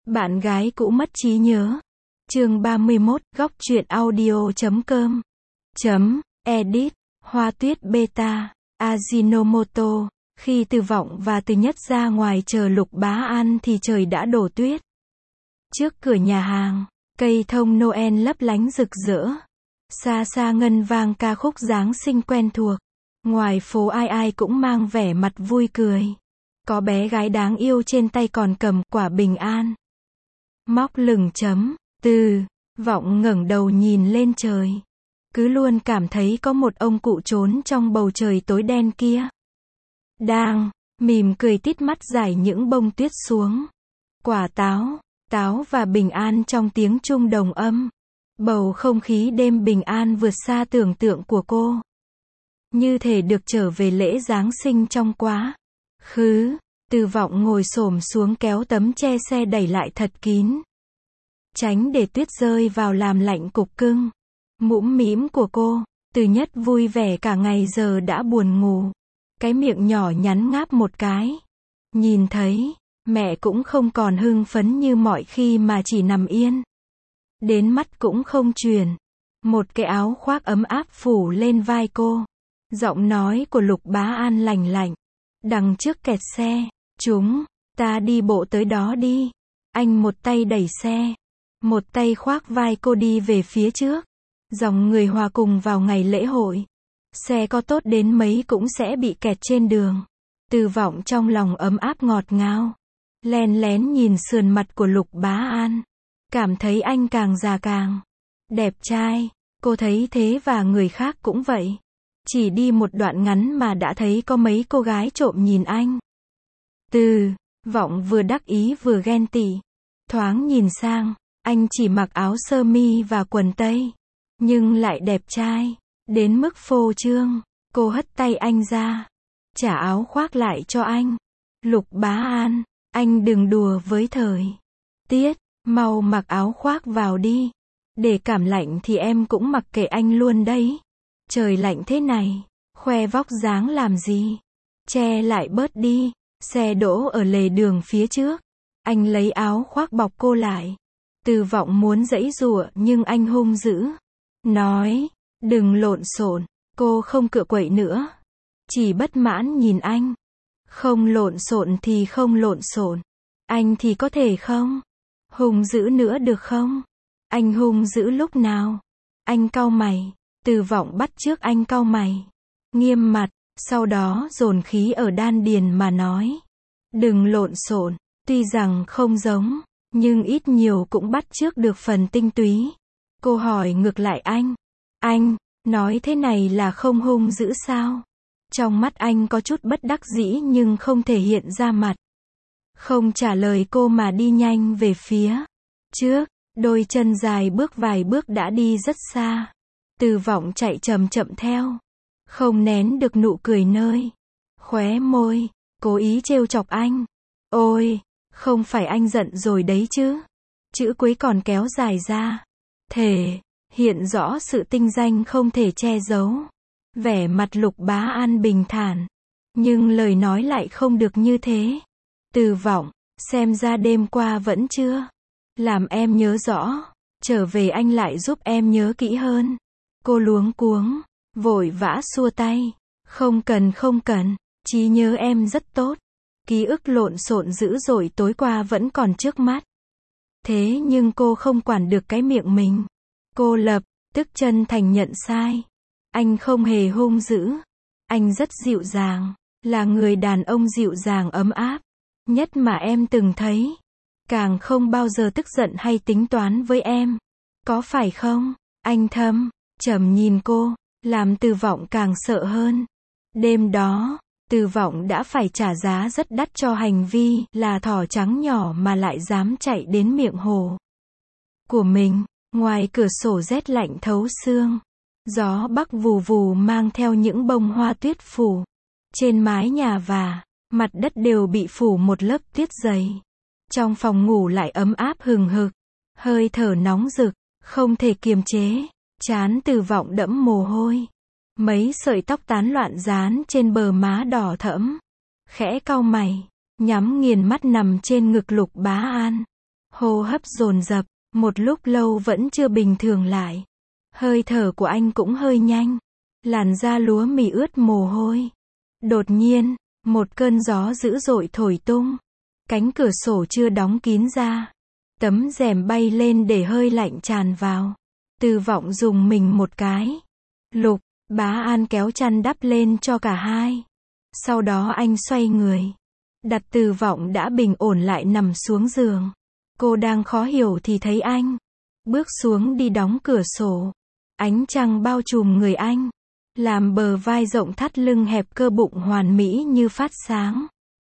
Bạn gái cũ mất trí nhớ. Chương 31, góc truyện audio.com. Edit, Hoa tuyết beta, Ajinomoto. Khi Từ Vọng và Từ Nhất ra ngoài chờ Lục Bá An thì trời đã đổ tuyết. Trước cửa nhà hàng, cây thông Noel lấp lánh rực rỡ. Xa xa ngân vang ca khúc Giáng sinh quen thuộc. Ngoài phố ai ai cũng mang vẻ mặt vui cười. Có bé gái đáng yêu trên tay còn cầm quả bình an. Móc lửng chấm, Từ Vọng ngẩng đầu nhìn lên trời. Cứ luôn cảm thấy có một ông cụ trốn trong bầu trời tối đen kia. Đang mỉm cười tít mắt rải những bông tuyết xuống. Quả táo và bình an trong tiếng chuông đồng âm. Bầu không khí đêm bình an vượt xa tưởng tượng của cô. Như thể được trở về lễ Giáng sinh trong quá khứ. Từ Vọng ngồi xổm xuống kéo tấm che xe đẩy lại thật kín. Tránh để tuyết rơi vào làm lạnh cục cưng. Mũm mĩm của cô, Từ Nhất vui vẻ cả ngày giờ đã buồn ngủ. Cái miệng nhỏ nhắn ngáp một cái. Nhìn thấy, mẹ cũng không còn hưng phấn như mọi khi mà chỉ nằm yên. Đến mắt cũng không chuyển. Một cái áo khoác ấm áp phủ lên vai cô. Giọng nói của Lục Bá An lành lạnh. Đằng trước kẹt xe, chúng ta đi bộ tới đó đi. Anh một tay đẩy xe, một tay khoác vai cô đi về phía trước. Dòng người hòa cùng vào ngày lễ hội. Xe có tốt đến mấy cũng sẽ bị kẹt trên đường. Từ Vọng trong lòng ấm áp ngọt ngào. Len lén nhìn sườn mặt của Lục Bá An. Cảm thấy anh càng già càng đẹp trai. Cô thấy thế và người khác cũng vậy. Chỉ đi một đoạn ngắn mà đã thấy có mấy cô gái trộm nhìn anh. Từ Vọng vừa đắc ý vừa ghen tị. Thoáng nhìn sang, anh chỉ mặc áo sơ mi và quần tây. Nhưng lại đẹp trai, đến mức phô trương. Cô hất tay anh ra. Trả áo khoác lại cho anh. Lục Bá An, anh đừng đùa với thời tiết. Mau mặc áo khoác vào đi. Để cảm lạnh thì em cũng mặc kệ anh luôn đấy. Trời lạnh thế này, khoe vóc dáng làm gì? Che lại bớt đi. Xe đỗ ở lề đường phía trước. Anh lấy áo khoác bọc cô lại. Từ Vọng muốn giãy giụa nhưng anh hung dữ. Nói, đừng lộn xộn. Cô không cựa quậy nữa. Chỉ bất mãn nhìn anh. Không lộn xộn thì không lộn xộn. Anh thì có thể không? Hung dữ nữa được không? Anh hung dữ lúc nào? Anh cau mày. Từ Vọng bắt chước anh cau mày. Nghiêm mặt, sau đó dồn khí ở đan điền mà nói. Đừng lộn xộn, tuy rằng không giống, nhưng ít nhiều cũng bắt chước được phần tinh túy. Cô hỏi ngược lại anh, nói thế này là không hung dữ sao? Trong mắt anh có chút bất đắc dĩ nhưng không thể hiện ra mặt. Không trả lời cô mà đi nhanh về phía trước, đôi chân dài bước vài bước đã đi rất xa. Từ Vọng chạy chậm chậm theo, không nén được nụ cười nơi khóe môi, cố ý trêu chọc anh. Ôi, không phải anh giận rồi đấy chứ? Chữ cuối còn kéo dài ra, thể hiện rõ sự tinh danh không thể che giấu. Vẻ mặt Lục Bá An bình thản, nhưng lời nói lại không được như thế. Từ Vọng, xem ra đêm qua vẫn chưa làm em nhớ rõ. Trở về anh lại giúp em nhớ kỹ hơn. Cô luống cuống, vội vã xua tay. Không cần, trí nhớ em rất tốt. Ký ức lộn xộn dữ dội tối qua vẫn còn trước mắt. Thế nhưng cô không quản được cái miệng mình. Cô lập tức chân thành nhận sai. Anh không hề hung dữ. Anh rất dịu dàng. Là người đàn ông dịu dàng ấm áp nhất mà em từng thấy. Càng không bao giờ tức giận hay tính toán với em. Có phải không? Anh trầm nhìn cô, làm Từ Vọng càng sợ hơn. Đêm đó, Từ Vọng đã phải trả giá rất đắt cho hành vi là thỏ trắng nhỏ mà lại dám chạy đến miệng hồ của mình. Ngoài cửa sổ rét lạnh thấu xương. Gió bắc vù vù mang theo những bông hoa tuyết phủ. Trên mái nhà và mặt đất đều bị phủ một lớp tuyết dày. Trong phòng ngủ lại ấm áp hừng hực. Hơi thở nóng rực, không thể kiềm chế. Trán Từ Vọng đẫm mồ hôi. Mấy sợi tóc tán loạn dán trên bờ má đỏ thẫm. Khẽ cau mày, nhắm nghiền mắt nằm trên ngực Lục Bá An. Hô hấp dồn dập, một lúc lâu vẫn chưa bình thường lại. Hơi thở của anh cũng hơi nhanh. Làn da lúa mì ướt mồ hôi. Đột nhiên, một cơn gió dữ dội thổi tung. Cánh cửa sổ chưa đóng kín ra. Tấm rèm bay lên để hơi lạnh tràn vào. Từ Vọng dùng mình một cái. Lục Bá An kéo chăn đắp lên cho cả hai. Sau đó anh xoay người. Đặt Từ Vọng đã bình ổn lại nằm xuống giường. Cô đang khó hiểu thì thấy anh bước xuống đi đóng cửa sổ. Ánh trăng bao trùm người anh, làm bờ vai rộng thắt lưng hẹp cơ bụng hoàn mỹ như phát sáng.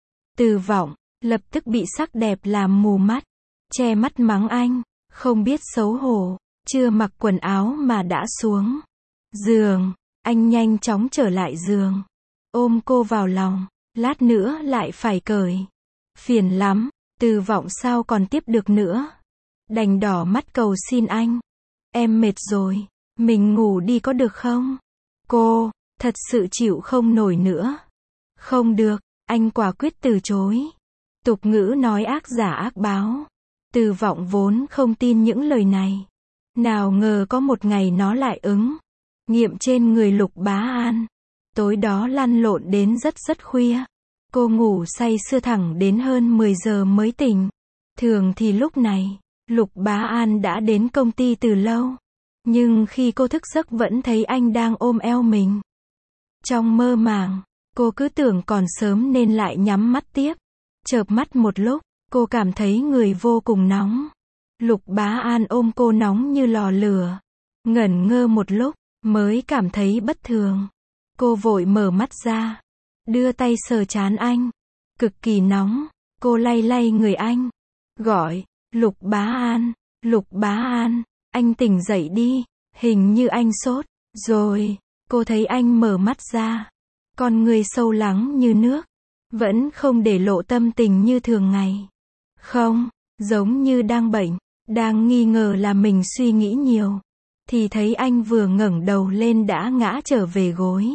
Từ Vọng lập tức bị sắc đẹp làm mù mắt, che mắt mắng anh, không biết xấu hổ, chưa mặc quần áo mà đã xuống giường. Anh nhanh chóng trở lại giường, ôm cô vào lòng, lát nữa lại phải cởi. Phiền lắm, Từ Vọng sao còn tiếp được nữa. Đành đỏ mắt cầu xin anh. Em mệt rồi, mình ngủ đi có được không? Cô thật sự chịu không nổi nữa. Không được, anh quả quyết từ chối. Tục ngữ nói ác giả ác báo. Từ Vọng vốn không tin những lời này. Nào ngờ có một ngày nó lại ứng nghiệm trên người Lục Bá An. Tối đó lăn lộn đến rất khuya. Cô ngủ say sưa thẳng đến hơn 10 giờ mới tỉnh. Thường thì lúc này, Lục Bá An đã đến công ty từ lâu. Nhưng khi cô thức giấc vẫn thấy anh đang ôm eo mình. Trong mơ màng, cô cứ tưởng còn sớm nên lại nhắm mắt tiếp. Chợp mắt một lúc, cô cảm thấy người vô cùng nóng. Lục Bá An ôm cô nóng như lò lửa. Ngẩn ngơ một lúc, mới cảm thấy bất thường. Cô vội mở mắt ra, đưa tay sờ trán anh. Cực kỳ nóng, cô lay lay người anh. Gọi, Lục Bá An, Lục Bá An, anh tỉnh dậy đi, hình như anh sốt. Rồi, cô thấy anh mở mắt ra. Con người sâu lắng như nước. Vẫn không để lộ tâm tình như thường ngày. Không, giống như đang bệnh, đang nghi ngờ là mình suy nghĩ nhiều. Thì thấy anh vừa ngẩng đầu lên đã ngã trở về gối.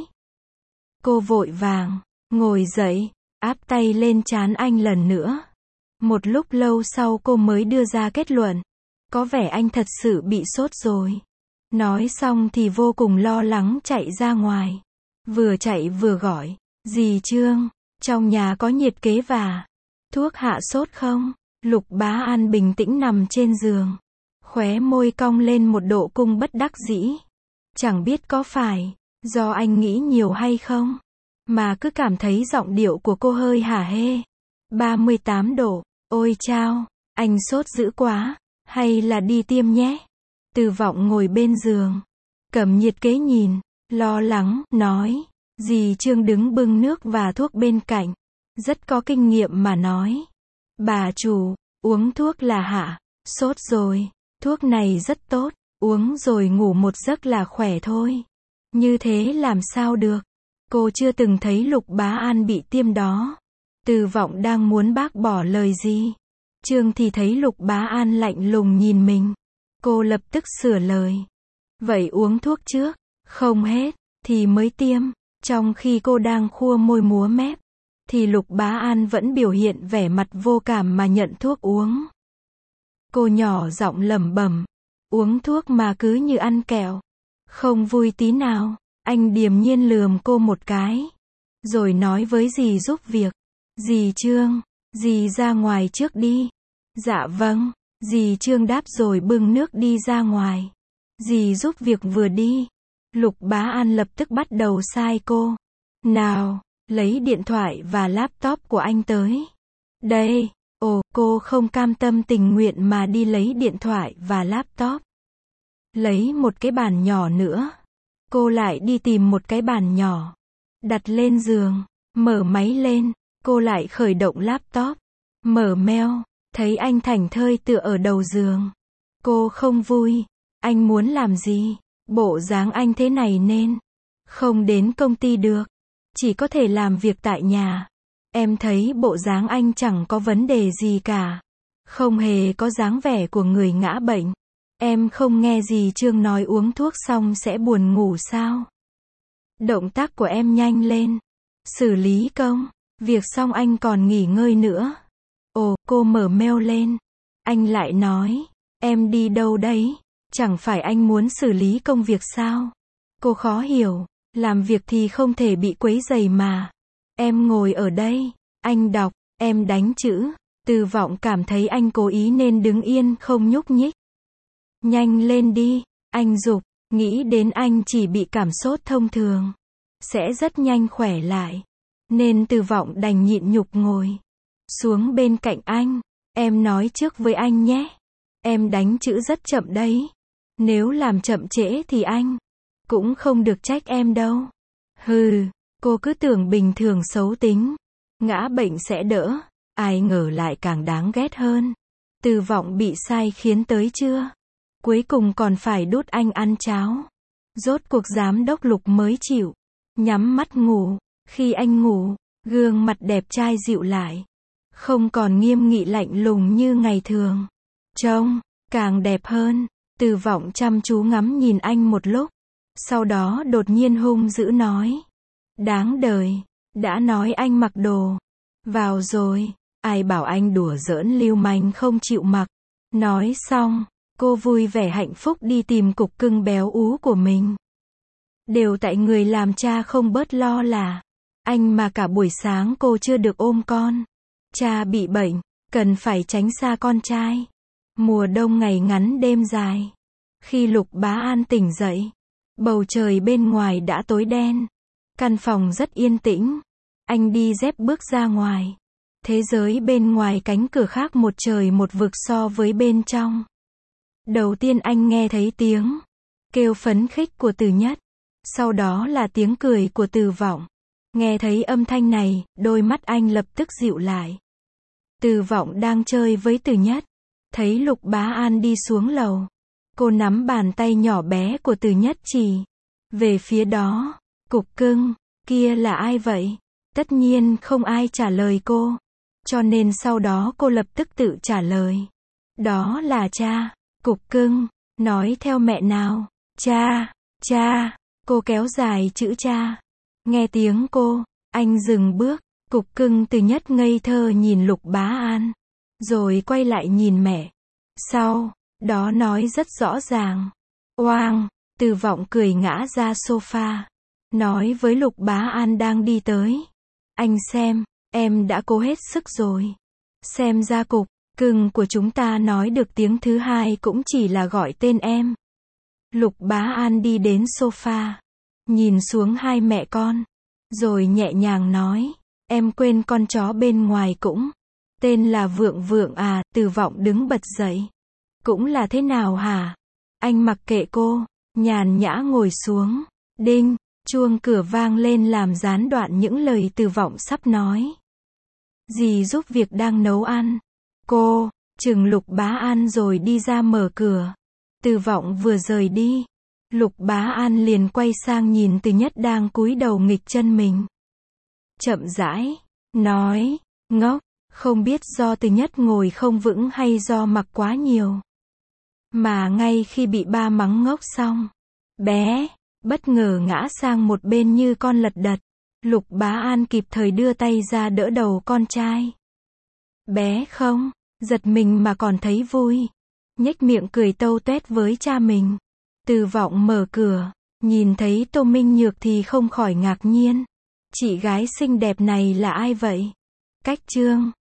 Cô vội vàng ngồi dậy, áp tay lên trán anh lần nữa. Một lúc lâu sau cô mới đưa ra kết luận. Có vẻ anh thật sự bị sốt rồi. Nói xong thì vô cùng lo lắng chạy ra ngoài. Vừa chạy vừa gọi. Dì Trương, trong nhà có nhiệt kế và thuốc hạ sốt không? Lục Bá An bình tĩnh nằm trên giường. Khóe môi cong lên một độ cung bất đắc dĩ. Chẳng biết có phải do anh nghĩ nhiều hay không, mà cứ cảm thấy giọng điệu của cô hơi hả hê. 38 độ, ôi chao, anh sốt dữ quá, hay là đi tiêm nhé? Từ Vọng ngồi bên giường, cầm nhiệt kế nhìn, lo lắng, nói. Dì Trương đứng bưng nước và thuốc bên cạnh, rất có kinh nghiệm mà nói. Bà chủ, uống thuốc là hạ sốt rồi, thuốc này rất tốt, uống rồi ngủ một giấc là khỏe thôi. Như thế làm sao được? Cô chưa từng thấy Lục Bá An bị tiêm đó. Từ Vọng đang muốn bác bỏ lời gì. Trương thì thấy Lục Bá An lạnh lùng nhìn mình. Cô lập tức sửa lời. Vậy uống thuốc trước, không hết, thì mới tiêm. Trong khi cô đang khua môi múa mép, thì Lục Bá An vẫn biểu hiện vẻ mặt vô cảm mà nhận thuốc uống. Cô nhỏ giọng lẩm bẩm. Uống thuốc mà cứ như ăn kẹo. Không vui tí nào. Anh điềm nhiên lườm cô một cái. Rồi nói với dì giúp việc. Dì Trương, dì ra ngoài trước đi. Dạ vâng. Dì Trương đáp rồi bưng nước đi ra ngoài. Dì giúp việc vừa đi. Lục Bá An lập tức bắt đầu sai cô. Nào, lấy điện thoại và laptop của anh tới. Đây. Ồ, cô không cam tâm tình nguyện mà đi lấy điện thoại và laptop. Lấy một cái bàn nhỏ nữa. Cô lại đi tìm một cái bàn nhỏ. Đặt lên giường. Mở máy lên. Cô lại khởi động laptop. Mở mail. Thấy anh thảnh thơi tựa ở đầu giường. Cô không vui. Anh muốn làm gì? Bộ dáng anh thế này nên không đến công ty được. Chỉ có thể làm việc tại nhà. Em thấy bộ dáng anh chẳng có vấn đề gì cả. Không hề có dáng vẻ của người ngã bệnh. Em không nghe dì Trương nói uống thuốc xong sẽ buồn ngủ sao? Động tác của em nhanh lên. Xử lý công việc xong anh còn nghỉ ngơi nữa. Ồ, cô mở mail lên. Anh lại nói, em đi đâu đấy? Chẳng phải anh muốn xử lý công việc sao? Cô khó hiểu, làm việc thì không thể bị quấy rầy mà. Em ngồi ở đây, anh đọc, em đánh chữ. Từ Vọng cảm thấy anh cố ý nên đứng yên không nhúc nhích. Nhanh lên đi, anh giục, nghĩ đến anh chỉ bị cảm sốt thông thường, sẽ rất nhanh khỏe lại. Nên Từ Vọng đành nhịn nhục ngồi xuống bên cạnh anh. Em nói trước với anh nhé. Em đánh chữ rất chậm đấy. Nếu làm chậm trễ thì anh cũng không được trách em đâu. Hừ, cô cứ tưởng bình thường xấu tính, ngã bệnh sẽ đỡ. Ai ngờ lại càng đáng ghét hơn. Từ Vọng bị sai khiến tới chưa? Cuối cùng còn phải đút anh ăn cháo. Rốt cuộc giám đốc Lục mới chịu nhắm mắt ngủ. Khi anh ngủ, gương mặt đẹp trai dịu lại, không còn nghiêm nghị lạnh lùng như ngày thường. Trông càng đẹp hơn. Từ Vọng chăm chú ngắm nhìn anh một lúc, sau đó đột nhiên hung dữ nói. Đáng đời, đã nói anh mặc đồ vào rồi, ai bảo anh đùa giỡn lưu manh không chịu mặc. Nói xong, cô vui vẻ hạnh phúc đi tìm cục cưng béo ú của mình. Đều tại người làm cha không bớt lo là anh mà cả buổi sáng cô chưa được ôm con. Cha bị bệnh, cần phải tránh xa con trai. Mùa đông ngày ngắn đêm dài. Khi Lục Bá An tỉnh dậy, bầu trời bên ngoài đã tối đen. Căn phòng rất yên tĩnh. Anh đi dép bước ra ngoài. Thế giới bên ngoài cánh cửa khác một trời một vực so với bên trong. Đầu tiên anh nghe thấy tiếng kêu phấn khích của Từ Nhất. Sau đó là tiếng cười của Từ Vọng. Nghe thấy âm thanh này, đôi mắt anh lập tức dịu lại. Từ Vọng đang chơi với Từ Nhất. Thấy Lục Bá An đi xuống lầu. Cô nắm bàn tay nhỏ bé của Từ Nhất chỉ về phía đó. Cục cưng, kia là ai vậy? Tất nhiên không ai trả lời cô. Cho nên sau đó cô lập tức tự trả lời. Đó là cha. Cục cưng, nói theo mẹ nào. Cha, cha. Cô kéo dài chữ cha. Nghe tiếng cô, anh dừng bước. Cục cưng Từ Nhất ngây thơ nhìn Lục Bá An, rồi quay lại nhìn mẹ. Sau đó nói rất rõ ràng. Oang, Từ Vọng cười ngã ra sofa, nói với Lục Bá An đang đi tới. Anh xem, em đã cố hết sức rồi. Xem ra cục cưng của chúng ta nói được tiếng thứ hai cũng chỉ là gọi tên em. Lục Bá An đi đến sofa, nhìn xuống hai mẹ con, rồi nhẹ nhàng nói. Em quên con chó bên ngoài cũng tên là Vượng Vượng à? Từ Vọng đứng bật dậy. Cũng là thế nào hả? Anh mặc kệ cô, nhàn nhã ngồi xuống. Đinh, chuông cửa vang lên làm gián đoạn những lời Từ Vọng sắp nói. Dì giúp việc đang nấu ăn. Cô chừng Lục Bá An rồi đi ra mở cửa. Từ Vọng vừa rời đi, Lục Bá An liền quay sang nhìn Từ Nhất đang cúi đầu nghịch chân mình. Chậm rãi nói, ngốc, không biết do Từ Nhất ngồi không vững hay do mặc quá nhiều. Mà ngay khi bị ba mắng ngốc xong, bé bất ngờ ngã sang một bên như con lật đật. Lục Bá An kịp thời đưa tay ra đỡ đầu con trai. Bé không giật mình mà còn thấy vui, nhếch miệng cười tâu tuét với cha mình. Từ Vọng mở cửa, nhìn thấy Tô Minh Nhược thì không khỏi ngạc nhiên. Chị gái xinh đẹp này là ai vậy? Cách chương